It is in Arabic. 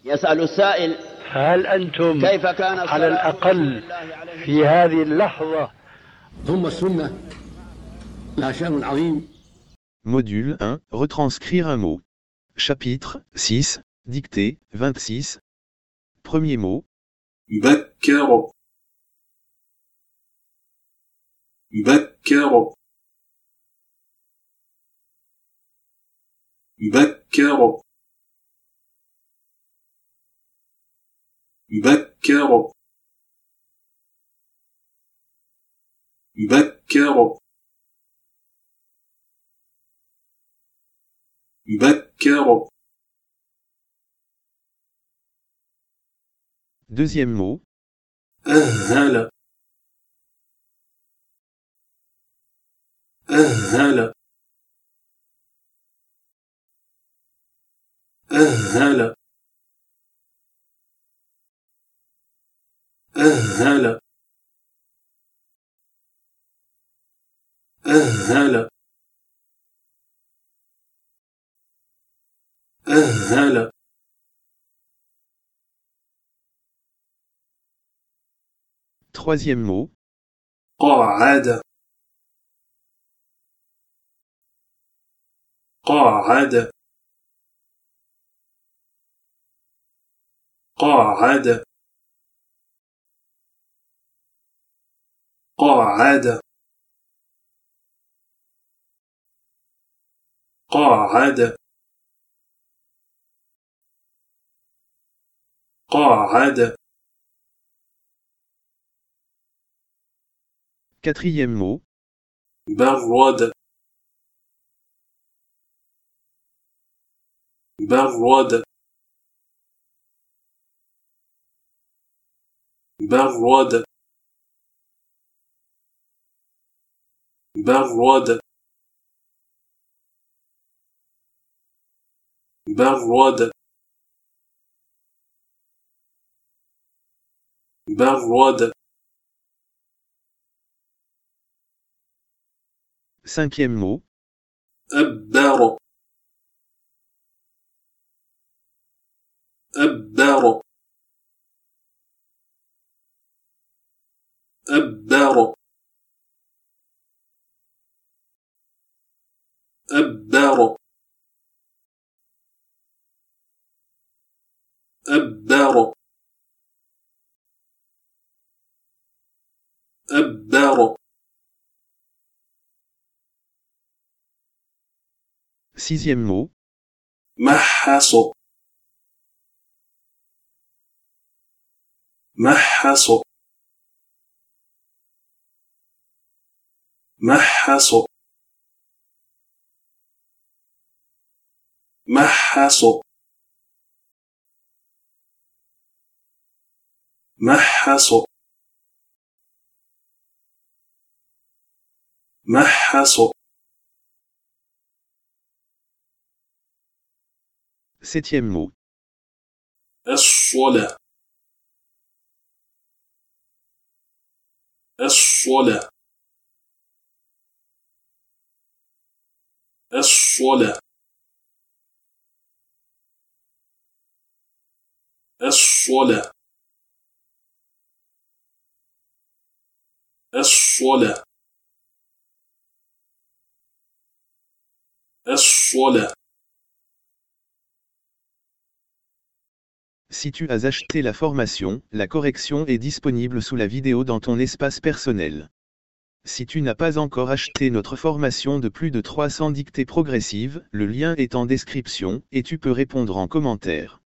يسأل السائل: هل أنتم كيف كان على الأقل في هذه اللحظة؟ ثم السنة لها شأن عظيم. Module 1, retranscrire un mot. Chapitre 6, dictée 26. Premier mot. بكر بكر بكر بكر بكر بكر. Deuxième mot. أهل أهل أهل أهل أهل أهل. Troisième mot. قاعد قاعد قاعد قاعد قاعد قاعد. Quatrième mot. برد برد برد برد برد برد. Cinquième mot. أبدر أبدر أبدر أبدر أبدر أبدر. Sixième mot. محص محص محص محص محص محص. Septième mot. الصلاة الصلاة الصلاة الصلاة الصلاة الصلاة. Si tu as acheté la formation, la correction est disponible sous la vidéo dans ton espace personnel. Si tu n'as pas encore acheté notre formation de plus de 300 dictées progressives, le lien est en description, et tu peux répondre en commentaire.